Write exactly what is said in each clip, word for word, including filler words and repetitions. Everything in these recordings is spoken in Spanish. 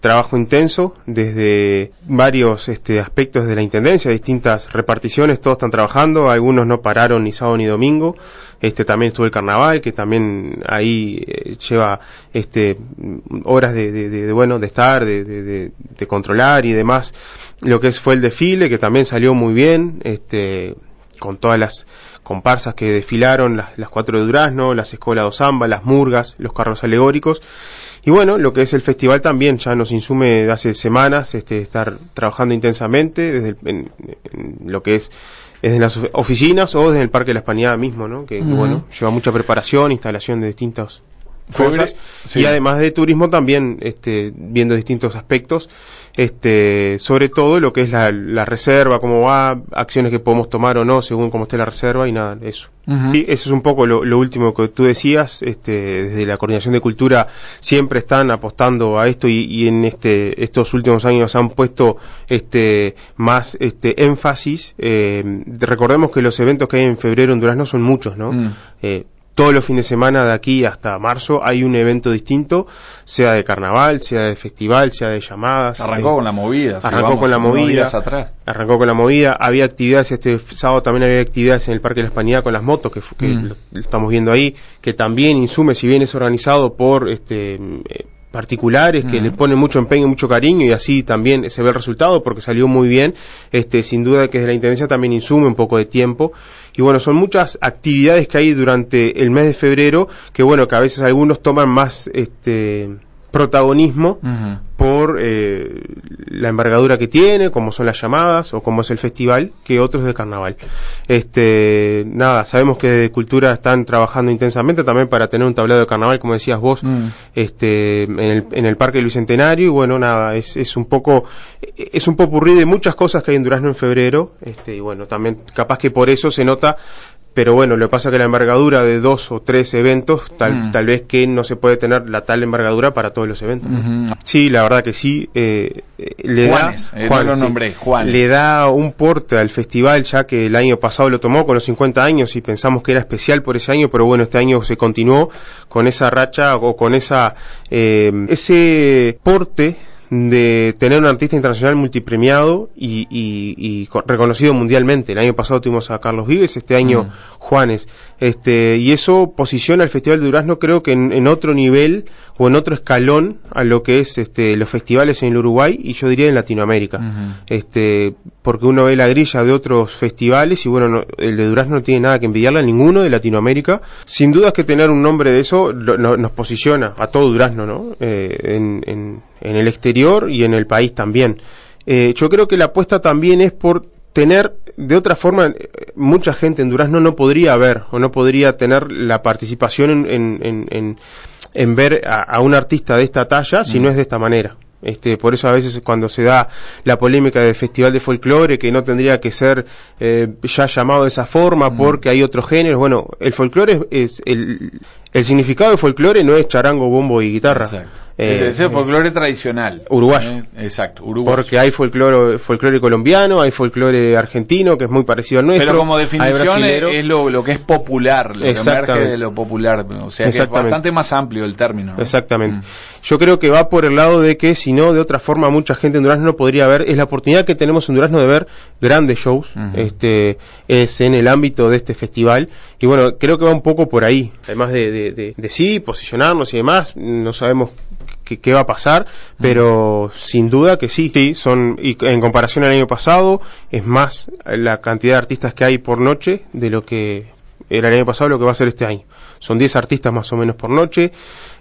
trabajo intenso desde varios este, aspectos de la Intendencia, distintas reparticiones, todos están trabajando, algunos no pararon ni sábado ni domingo. Este, también estuvo el carnaval, que también ahí eh, lleva este, horas de, de, de, de bueno de estar, de, de, de, de controlar y demás. Lo que es, fue el desfile, que también salió muy bien, este, con todas las comparsas que desfilaron, las, las cuatro de Durazno, las escolas do samba, las murgas, los carros alegóricos. Y bueno, lo que es el festival también ya nos insume de hace semanas este, estar trabajando intensamente desde el, en, en lo que es desde las oficinas o desde el Parque de la Hispanidad mismo, ¿no? Que, uh-huh. bueno, lleva mucha preparación, instalación de distintas cosas, sí. Y además de turismo también este, viendo distintos aspectos, este, sobre todo lo que es la, la reserva, cómo va, acciones que podemos tomar o no según cómo esté la reserva y nada, eso. Uh-huh. Y eso es un poco lo, lo último que tú decías, este, desde la Coordinación de Cultura siempre están apostando a esto y, y en este, estos últimos años han puesto este, más este, énfasis. Eh, recordemos que los eventos que hay en febrero en Durazno son muchos, ¿no? Uh-huh. Eh, Todos los fines de semana de aquí hasta marzo hay un evento distinto, sea de carnaval, sea de festival, sea de llamadas. Arrancó eh, con la movida. Arrancó si vamos, con la movida. Atrás. Arrancó con la movida. Había actividades, este sábado también había actividades en el Parque de la Hispanidad con las motos, que, que mm. lo, lo estamos viendo ahí, que también insume, si bien es organizado por este eh, particulares que uh-huh. le ponen mucho empeño, mucho cariño y así también se ve el resultado porque salió muy bien, este sin duda que desde la Intendencia también insume un poco de tiempo y bueno, son muchas actividades que hay durante el mes de febrero que bueno, que a veces algunos toman más este protagonismo uh-huh. por eh, la envergadura que tiene, como son las llamadas o como es el festival, que otros de carnaval. Este, nada, sabemos que de Cultura están trabajando intensamente también para tener un tablado de carnaval, como decías vos, uh-huh. este, en el, en el Parque del Bicentenario, y bueno, nada, es, es un poco, es un popurrí de muchas cosas que hay en Durazno en febrero, este, y bueno, también capaz que por eso se nota. Pero bueno, lo que pasa es que la envergadura de dos o tres eventos, tal, mm. tal vez que no se puede tener la tal envergadura para todos los eventos. Uh-huh. Sí, la verdad que sí. Eh, le Juanes, da, eh, Juan, no lo sí, nombré, Juan. Le da un porte al festival, ya que el año pasado lo tomó con los cincuenta años y pensamos que era especial por ese año, pero bueno, este año se continuó con esa racha o con esa eh, ese porte de tener un artista internacional multipremiado y, y, y reconocido mundialmente. El año pasado tuvimos a Carlos Vives, este año mm. Juanes, este, y eso posiciona al Festival de Durazno creo que en, en otro nivel o en otro escalón a lo que es este, los festivales en el Uruguay y yo diría en Latinoamérica, uh-huh. este, porque uno ve la grilla de otros festivales y bueno, no, el de Durazno no tiene nada que envidiarle a ninguno de Latinoamérica. Sin duda es que tener un nombre de eso lo, no, nos posiciona a todo Durazno, ¿no? Eh, en, en, en el exterior y en el país también. Eh, yo creo que la apuesta también es por tener, de otra forma, mucha gente en Durazno no podría ver o no podría tener la participación en, en, en, en, en ver a, a un artista de esta talla si mm. no es de esta manera. Este, por eso a veces cuando se da la polémica del Festival de Folclore, que no tendría que ser eh, ya llamado de esa forma mm. porque hay otros géneros, bueno, el folclore es, es el, el significado de folclore no es charango, bombo y guitarra. Exacto. Eh, es ese folclore eh, tradicional. Uruguayo. Eh, exacto, uruguayo. Porque hay folclore, folclore colombiano, hay folclore argentino, que es muy parecido al nuestro. Pero como definición es, es lo, lo que es popular, lo que emerge de lo popular. O sea que es bastante más amplio el término, ¿no? Exactamente. Mm. Yo creo que va por el lado de que, si no, de otra forma, mucha gente en Durazno no podría ver. Es la oportunidad que tenemos en Durazno de ver grandes shows. Uh-huh. Este, es en el ámbito de este festival. Y bueno, creo que va un poco por ahí. Además de, de, de, de sí, posicionarnos y demás, no sabemos qué, qué va a pasar, pero uh-huh. sin duda que sí, sí, son, y en comparación al año pasado, es más la cantidad de artistas que hay por noche de lo que era el año pasado, lo que va a ser este año. Son diez artistas más o menos por noche.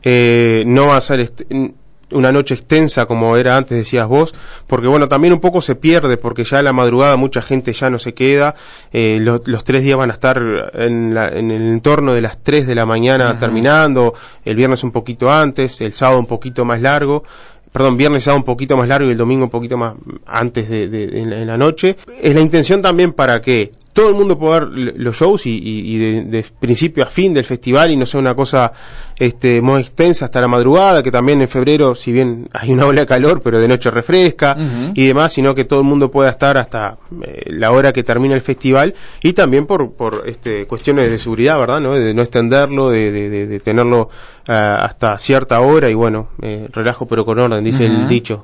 Eh, no va a ser est- una noche extensa como era antes, decías vos, porque bueno, también un poco se pierde, porque ya a la madrugada mucha gente ya no se queda, eh, lo, los tres días van a estar en, la, en el entorno de las tres de la mañana uh-huh. terminando, el viernes un poquito antes, el sábado un poquito más largo, perdón, viernes sábado un poquito más largo y el domingo un poquito más antes de, de, de en, la, en la noche. Es la intención también para que todo el mundo pueda ver los shows y, y, y de, de principio a fin del festival y no sea una cosa este muy extensa hasta la madrugada, que también en febrero, si bien hay una ola de calor, pero de noche refresca uh-huh. y demás, sino que todo el mundo pueda estar hasta eh, la hora que termina el festival, y también por por este cuestiones de seguridad, ¿verdad? ¿No? De no extenderlo, de, de, de, de tenerlo uh, hasta cierta hora, y bueno, eh, relajo pero con orden, dice uh-huh. el dicho.